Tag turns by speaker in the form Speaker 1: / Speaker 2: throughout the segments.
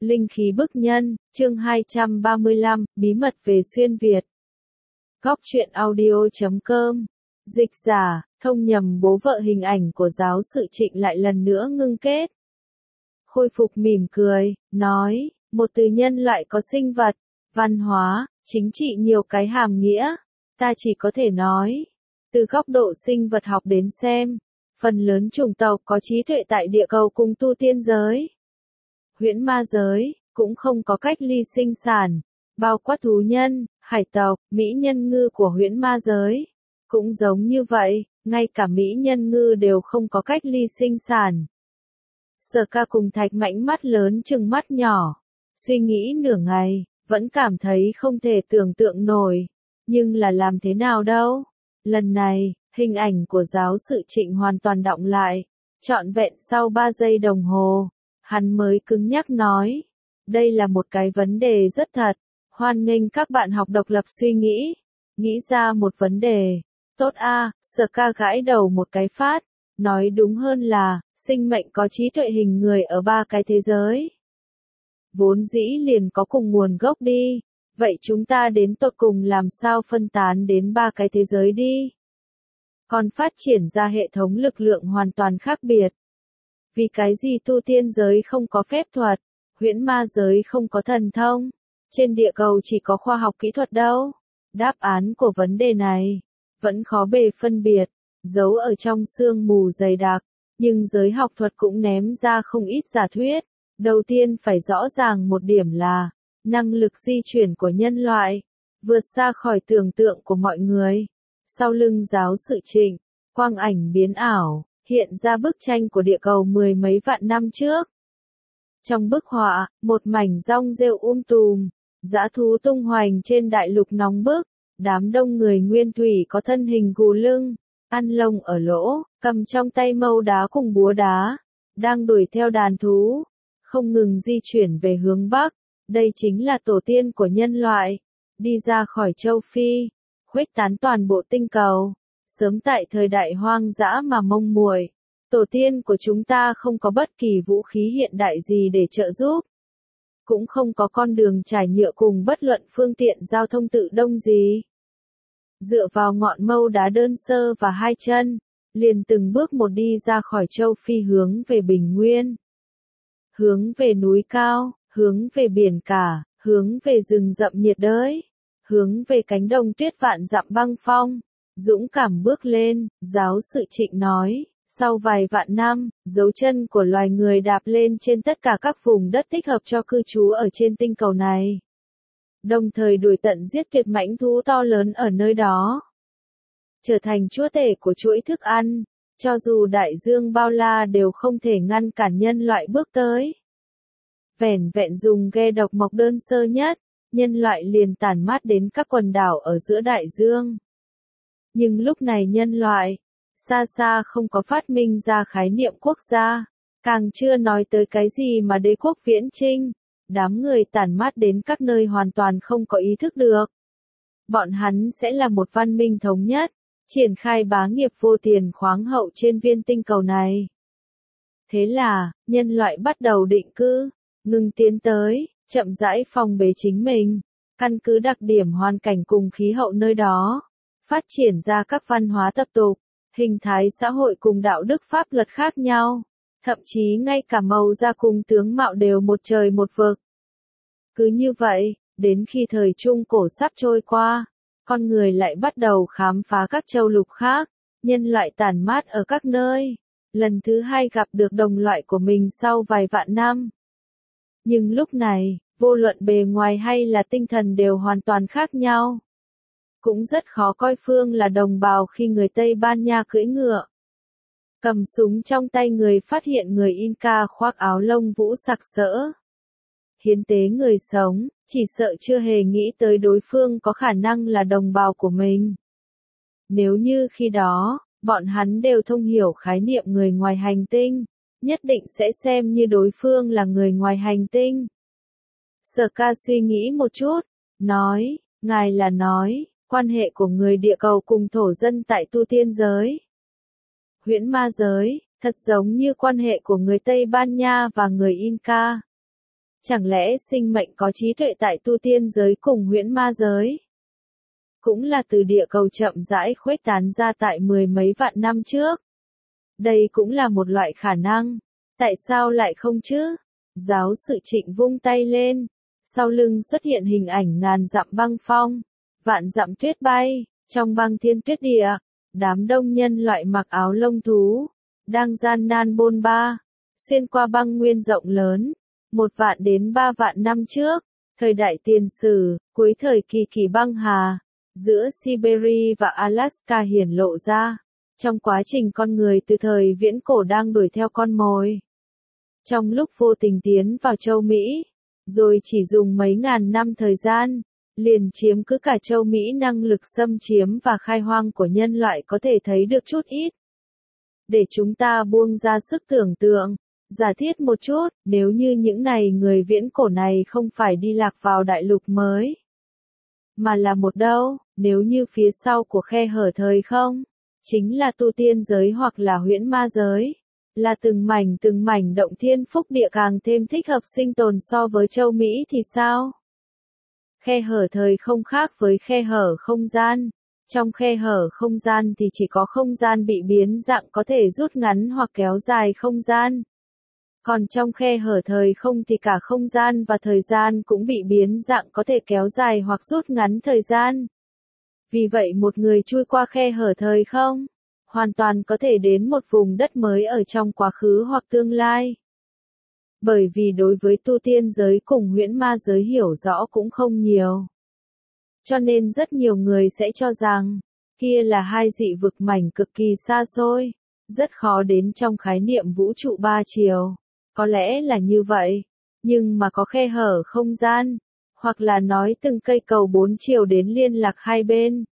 Speaker 1: Linh khí bức nhân, chương 235, bí mật về xuyên Việt. Góc truyện audio.com. Dịch giả, thông nhầm bố vợ hình ảnh của giáo sự Trịnh lại lần nữa ngưng kết. Khôi phục mỉm cười, nói, một từ nhân loại có sinh vật, văn hóa, chính trị nhiều cái hàm nghĩa. Ta chỉ có thể nói, từ góc độ sinh vật học đến xem, phần lớn chủng tộc có trí tuệ tại địa cầu cùng tu tiên giới. Huyễn ma giới, cũng không có cách ly sinh sản, bao quát thú nhân, hải tộc, mỹ nhân ngư của huyễn ma giới. Cũng giống như vậy, ngay cả mỹ nhân ngư đều không có cách ly sinh sản. Sở Ca cùng Thạch Mãnh mắt lớn chừng mắt nhỏ, suy nghĩ nửa ngày, vẫn cảm thấy không thể tưởng tượng nổi. Nhưng là làm thế nào đâu? Lần này, hình ảnh của giáo sự Trịnh hoàn toàn đọng lại, trọn vẹn sau 3 giây đồng hồ. Hắn mới cứng nhắc nói, đây là một cái vấn đề rất thật, hoan nghênh các bạn học độc lập suy nghĩ ra một vấn đề. Tốt a, Sở Ca gãi đầu một cái phát, nói đúng hơn là, sinh mệnh có trí tuệ hình người ở 3 cái thế giới. Vốn dĩ liền có cùng nguồn gốc đi, vậy chúng ta đến tột cùng làm sao phân tán đến 3 cái thế giới đi? Còn phát triển ra hệ thống lực lượng hoàn toàn khác biệt. Vì cái gì tu tiên giới không có phép thuật, huyễn ma giới không có thần thông, trên địa cầu chỉ có khoa học kỹ thuật đâu? Đáp án của vấn đề này vẫn khó bề phân biệt, giấu ở trong sương mù dày đặc, nhưng giới học thuật cũng ném ra không ít giả thuyết. Đầu tiên phải rõ ràng một điểm là, năng lực di chuyển của nhân loại vượt xa khỏi tưởng tượng của mọi người. Sau lưng giáo sự Trịnh, quang ảnh biến ảo hiện ra bức tranh của địa cầu 10 mấy vạn năm trước. Trong bức họa, một mảnh rong rêu tùm, dã thú tung hoành trên đại lục nóng bức, đám đông người nguyên thủy có thân hình gù lưng, ăn lông ở lỗ, cầm trong tay mâu đá cùng búa đá, đang đuổi theo đàn thú, không ngừng di chuyển về hướng Bắc. Đây chính là tổ tiên của nhân loại, đi ra khỏi châu Phi, khuếch tán toàn bộ tinh cầu. Sớm tại thời đại hoang dã mà mông muội, tổ tiên của chúng ta không có bất kỳ vũ khí hiện đại gì để trợ giúp. Cũng không có con đường trải nhựa cùng bất luận phương tiện giao thông tự động gì. Dựa vào ngọn mâu đá đơn sơ và 2 chân, liền từng bước một đi ra khỏi châu Phi hướng về Bình Nguyên. Hướng về núi cao, hướng về biển cả, hướng về rừng rậm nhiệt đới, hướng về cánh đồng tuyết vạn dặm băng phong. Dũng cảm bước lên, giáo sự Trịnh nói, sau vài vạn năm, dấu chân của loài người đạp lên trên tất cả các vùng đất thích hợp cho cư trú ở trên tinh cầu này. Đồng thời đuổi tận giết tuyệt mãnh thú to lớn ở nơi đó. Trở thành chúa tể của chuỗi thức ăn, cho dù đại dương bao la đều không thể ngăn cản nhân loại bước tới. Vẻn vẹn dùng ghe độc mộc đơn sơ nhất, nhân loại liền tản mát đến các quần đảo ở giữa đại dương. Nhưng lúc này nhân loại, xa xa không có phát minh ra khái niệm quốc gia, càng chưa nói tới cái gì mà đế quốc viễn chinh, đám người tản mát đến các nơi hoàn toàn không có ý thức được. Bọn hắn sẽ là một văn minh thống nhất, triển khai bá nghiệp vô tiền khoáng hậu trên viên tinh cầu này. Thế là, nhân loại bắt đầu định cư, ngừng tiến tới, chậm rãi phòng bế chính mình, căn cứ đặc điểm hoàn cảnh cùng khí hậu nơi đó. Phát triển ra các văn hóa tập tục, hình thái xã hội cùng đạo đức pháp luật khác nhau, thậm chí ngay cả màu da cùng tướng mạo đều một trời một vực. Cứ như vậy, đến khi thời Trung Cổ sắp trôi qua, con người lại bắt đầu khám phá các châu lục khác, nhân loại tản mát ở các nơi, lần thứ 2 gặp được đồng loại của mình sau vài vạn năm. Nhưng lúc này, vô luận bề ngoài hay là tinh thần đều hoàn toàn khác nhau. Cũng rất khó coi phương là đồng bào khi người Tây Ban Nha cưỡi ngựa, cầm súng trong tay người phát hiện người Inca khoác áo lông vũ sặc sỡ. Hiến tế người sống, chỉ sợ chưa hề nghĩ tới đối phương có khả năng là đồng bào của mình. Nếu như khi đó, bọn hắn đều thông hiểu khái niệm người ngoài hành tinh, nhất định sẽ xem như đối phương là người ngoài hành tinh. Sở Ca suy nghĩ một chút, nói, ngài là nói, quan hệ của người địa cầu cùng thổ dân tại tu tiên giới, huyễn ma giới, thật giống như quan hệ của người Tây Ban Nha và người Inca. Chẳng lẽ sinh mệnh có trí tuệ tại tu tiên giới cùng huyễn ma giới? Cũng là từ địa cầu chậm rãi khuếch tán ra tại mười mấy vạn năm trước. Đây cũng là một loại khả năng. Tại sao lại không chứ? Giáo sự Trịnh vung tay lên. Sau lưng xuất hiện hình ảnh ngàn dặm băng phong, vạn dặm tuyết bay, trong băng thiên tuyết địa, đám đông nhân loại mặc áo lông thú, đang gian nan bôn ba, xuyên qua băng nguyên rộng lớn, 1 vạn đến 3 vạn năm trước, thời đại tiền sử, cuối thời kỳ kỳ băng hà, giữa Siberia và Alaska hiển lộ ra, trong quá trình con người từ thời viễn cổ đang đuổi theo con mồi. Trong lúc vô tình tiến vào châu Mỹ, rồi chỉ dùng mấy ngàn năm thời gian, liền chiếm cứ cả châu Mỹ, năng lực xâm chiếm và khai hoang của nhân loại có thể thấy được chút ít. Để chúng ta buông ra sức tưởng tượng, giả thiết một chút, nếu như những này người viễn cổ này không phải đi lạc vào đại lục mới, mà là một đâu, nếu như phía sau của khe hở thời không, chính là tu tiên giới hoặc là huyễn ma giới, là từng mảnh động thiên phúc địa càng thêm thích hợp sinh tồn so với châu Mỹ thì sao? Khe hở thời không khác với khe hở không gian. Trong khe hở không gian thì chỉ có không gian bị biến dạng có thể rút ngắn hoặc kéo dài không gian. Còn trong khe hở thời không thì cả không gian và thời gian cũng bị biến dạng có thể kéo dài hoặc rút ngắn thời gian. Vì vậy một người chui qua khe hở thời không, hoàn toàn có thể đến một vùng đất mới ở trong quá khứ hoặc tương lai. Bởi vì đối với tu tiên giới cùng huyễn ma giới hiểu rõ cũng không nhiều. Cho nên rất nhiều người sẽ cho rằng, kia là hai dị vực mảnh cực kỳ xa xôi, rất khó đến trong khái niệm vũ trụ ba chiều. Có lẽ là như vậy, nhưng mà có khe hở không gian, hoặc là nói từng cây cầu 4 chiều đến liên lạc hai bên.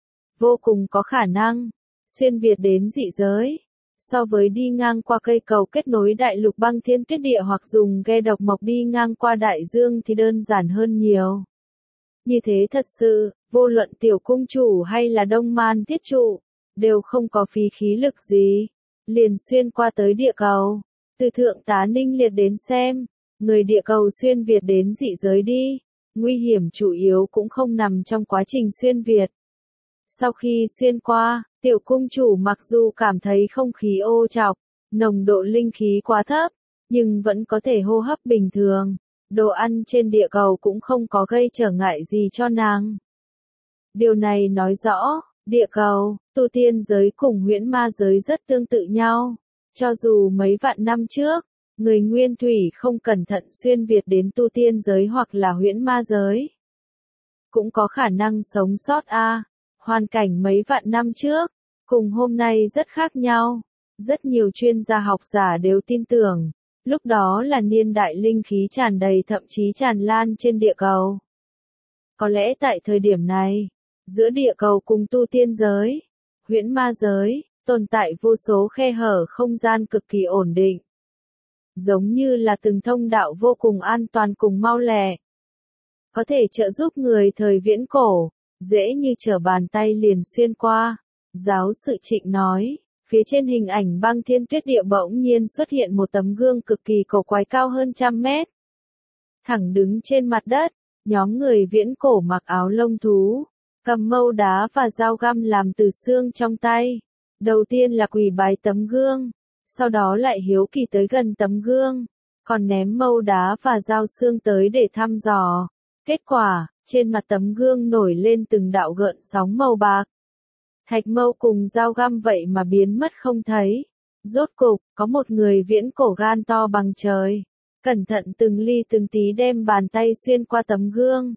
Speaker 1: Vô cùng có khả năng, xuyên Việt đến dị giới, so với đi ngang qua cây cầu kết nối đại lục băng thiên tuyết địa hoặc dùng ghe độc mộc đi ngang qua đại dương thì đơn giản hơn nhiều. Như thế thật sự, vô luận tiểu cung chủ hay là đông man thiết trụ, đều không có phí khí lực gì, liền xuyên qua tới địa cầu. Từ thượng tá Ninh Liệt đến xem, người địa cầu xuyên Việt đến dị giới đi, nguy hiểm chủ yếu cũng không nằm trong quá trình xuyên Việt. Sau khi xuyên qua, tiểu cung chủ mặc dù cảm thấy không khí ô trọc, nồng độ linh khí quá thấp, nhưng vẫn có thể hô hấp bình thường. Đồ ăn trên địa cầu cũng không có gây trở ngại gì cho nàng. Điều này nói rõ, địa cầu, tu tiên giới cùng huyễn ma giới rất tương tự nhau. Cho dù mấy vạn năm trước, người nguyên thủy không cẩn thận xuyên Việt đến tu tiên giới hoặc là huyễn ma giới, cũng có khả năng sống sót hoàn cảnh mấy vạn năm trước, cùng hôm nay rất khác nhau. Rất nhiều chuyên gia học giả đều tin tưởng, lúc đó là niên đại linh khí tràn đầy thậm chí tràn lan trên địa cầu. Có lẽ tại thời điểm này, giữa địa cầu cùng tu tiên giới, huyễn ma giới, tồn tại vô số khe hở không gian cực kỳ ổn định. Giống như là từng thông đạo vô cùng an toàn cùng mau lẹ. Có thể trợ giúp người thời viễn cổ, dễ như trở bàn tay liền xuyên qua. Giáo sự Trịnh nói, phía trên hình ảnh băng thiên tuyết địa bỗng nhiên xuất hiện một tấm gương cực kỳ cổ quái cao hơn 100 mét. Thẳng đứng trên mặt đất, nhóm người viễn cổ mặc áo lông thú, cầm mâu đá và dao găm làm từ xương trong tay. Đầu tiên là quỳ bái tấm gương, sau đó lại hiếu kỳ tới gần tấm gương, còn ném mâu đá và dao xương tới để thăm dò. Kết quả, trên mặt tấm gương nổi lên từng đạo gợn sóng màu bạc. Thạch mâu cùng dao găm vậy mà biến mất không thấy. Rốt cục, có một người viễn cổ gan to bằng trời, cẩn thận từng ly từng tí đem bàn tay xuyên qua tấm gương.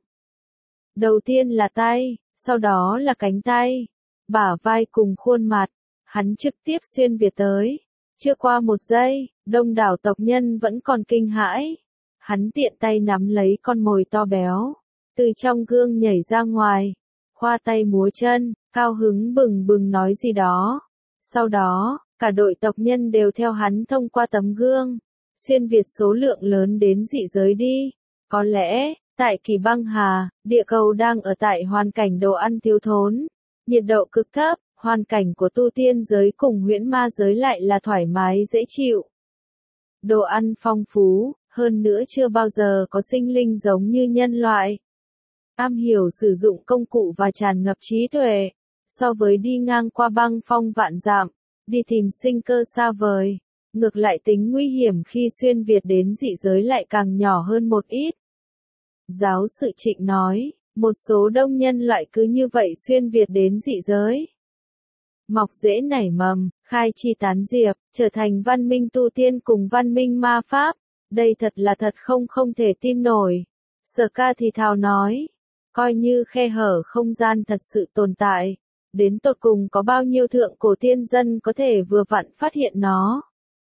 Speaker 1: Đầu tiên là tay, sau đó là cánh tay, bả vai cùng khuôn mặt. Hắn trực tiếp xuyên Việt tới. Chưa qua 1 giây, đông đảo tộc nhân vẫn còn kinh hãi. Hắn tiện tay nắm lấy con mồi to béo, từ trong gương nhảy ra ngoài, khoa tay múa chân, cao hứng bừng bừng nói gì đó. Sau đó, cả đội tộc nhân đều theo hắn thông qua tấm gương, xuyên Việt số lượng lớn đến dị giới đi. Có lẽ, tại kỳ băng hà, địa cầu đang ở tại hoàn cảnh đồ ăn thiếu thốn, nhiệt độ cực thấp. Hoàn cảnh của tu tiên giới cùng huyễn ma giới lại là thoải mái dễ chịu. Đồ ăn phong phú, Hơn nữa chưa bao giờ có sinh linh giống như nhân loại. Am hiểu sử dụng công cụ và tràn ngập trí tuệ. So với đi ngang qua băng phong vạn dặm, đi tìm sinh cơ xa vời, ngược lại tính nguy hiểm khi xuyên Việt đến dị giới lại càng nhỏ hơn một ít. Giáo sự Trịnh nói, một số đông nhân loại cứ như vậy xuyên Việt đến dị giới. Mọc rễ nảy mầm, khai chi tán diệp, trở thành văn minh tu tiên cùng văn minh ma pháp. Đây thật là thật không thể tin nổi. Sở Ca thì thào nói, coi như khe hở không gian thật sự tồn tại. Đến tột cùng có bao nhiêu thượng cổ tiên dân có thể vừa vặn phát hiện nó.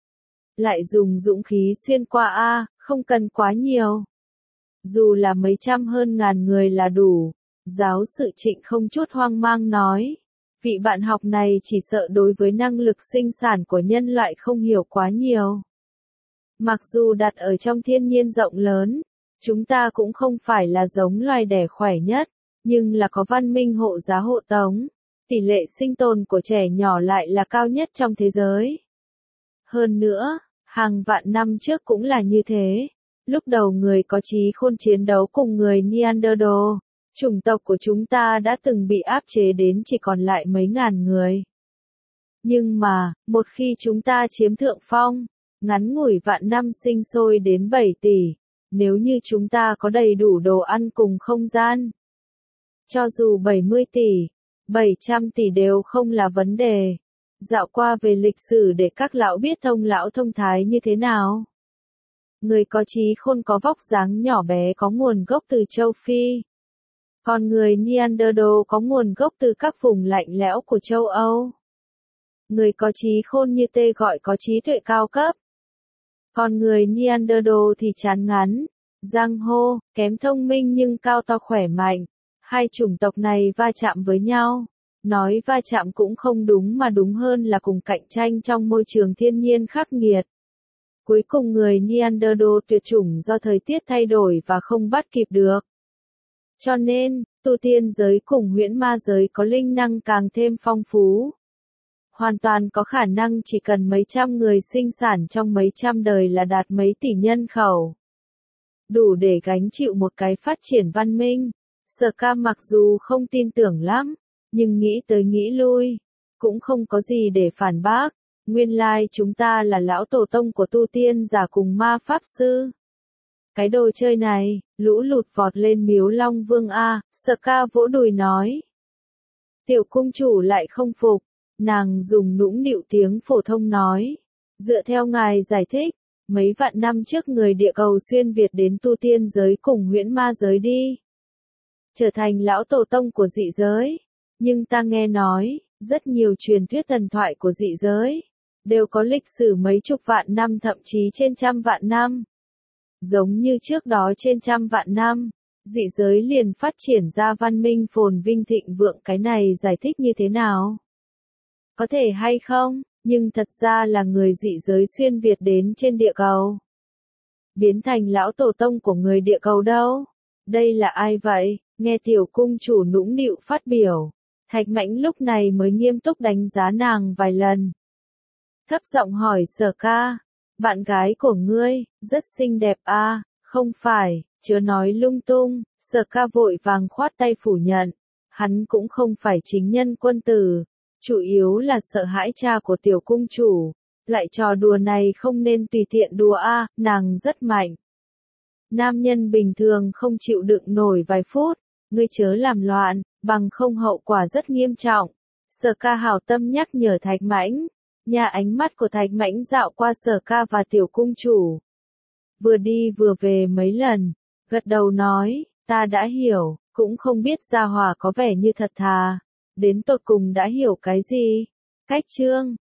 Speaker 1: Lại dùng dũng khí xuyên qua không cần quá nhiều. Dù là mấy trăm hơn ngàn người là đủ. Giáo sự Trịnh không chút hoang mang nói. Vị bạn học này chỉ sợ đối với năng lực sinh sản của nhân loại không hiểu quá nhiều. Mặc dù đặt ở trong thiên nhiên rộng lớn, chúng ta cũng không phải là giống loài đẻ khỏe nhất, nhưng là có văn minh hộ giá hộ tống. Tỷ lệ sinh tồn của trẻ nhỏ lại là cao nhất trong thế giới. Hơn nữa, hàng vạn năm trước cũng là như thế. Lúc đầu người có trí khôn chiến đấu cùng người Neanderthal, chủng tộc của chúng ta đã từng bị áp chế đến chỉ còn lại mấy ngàn người. Nhưng mà, một khi chúng ta chiếm thượng phong, ngắn ngủi vạn năm sinh sôi đến 7 tỷ, nếu như chúng ta có đầy đủ đồ ăn cùng không gian. Cho dù 70 tỷ, 700 tỷ đều không là vấn đề. Dạo qua về lịch sử để các lão biết thông lão thông thái như thế nào. Người có trí khôn có vóc dáng nhỏ bé có nguồn gốc từ châu Phi. Còn người Neanderthal có nguồn gốc từ các vùng lạnh lẽo của châu Âu. Người có trí khôn như Tê gọi có trí tuệ cao cấp. Còn người Neanderthal thì chán ngắn, giang hô, kém thông minh nhưng cao to khỏe mạnh. Hai chủng tộc này va chạm với nhau. Nói va chạm cũng không đúng mà đúng hơn là cùng cạnh tranh trong môi trường thiên nhiên khắc nghiệt. Cuối cùng người Neanderthal tuyệt chủng do thời tiết thay đổi và không bắt kịp được. Cho nên, tu tiên giới cùng huyễn ma giới có linh năng càng thêm phong phú. Hoàn toàn có khả năng chỉ cần mấy trăm người sinh sản trong mấy trăm đời là đạt mấy tỷ nhân khẩu. Đủ để gánh chịu một cái phát triển văn minh. Sở Ca mặc dù không tin tưởng lắm, nhưng nghĩ tới nghĩ lui, cũng không có gì để phản bác. Nguyên lai chúng ta là lão tổ tông của tu tiên giả cùng ma pháp sư. Cái đồ chơi này, lũ lụt vọt lên Miếu Long Vương Sở Ca vỗ đùi nói. Tiểu cung chủ lại không phục, nàng dùng nũng nịu tiếng phổ thông nói. Dựa theo ngài giải thích, mấy vạn năm trước người địa cầu xuyên Việt đến tu tiên giới cùng huyễn ma giới đi. Trở thành lão tổ tông của dị giới. Nhưng ta nghe nói, rất nhiều truyền thuyết thần thoại của dị giới, đều có lịch sử mấy chục vạn năm thậm chí trên trăm vạn năm. Giống như trước đó trên trăm vạn năm, dị giới liền phát triển ra văn minh phồn vinh thịnh vượng, cái này giải thích như thế nào? Có thể hay không, nhưng thật ra là người dị giới xuyên Việt đến trên địa cầu. Biến thành lão tổ tông của người địa cầu đâu? Đây là ai vậy? Nghe tiểu cung chủ nũng nịu phát biểu. Thạch Mãnh lúc này mới nghiêm túc đánh giá nàng vài lần. Thấp giọng hỏi Sở Ca, bạn gái của ngươi, rất xinh đẹp không phải, chớ nói lung tung. Sở Ca vội vàng khoát tay phủ nhận, hắn cũng không phải chính nhân quân tử, chủ yếu là sợ hãi cha của tiểu cung chủ, lại trò đùa này không nên tùy tiện đùa nàng rất mạnh. Nam nhân bình thường không chịu đựng nổi vài phút, ngươi chớ làm loạn, bằng không hậu quả rất nghiêm trọng. Sở Ca hảo tâm nhắc nhở Thạch Mãnh. Nhà ánh mắt của Thạch Mãnh dạo qua Sở Ca và tiểu cung chủ. Vừa đi vừa về mấy lần, gật đầu nói, ta đã hiểu, cũng không biết gia hỏa có vẻ như thật thà. Đến tột cùng đã hiểu cái gì? Cách chương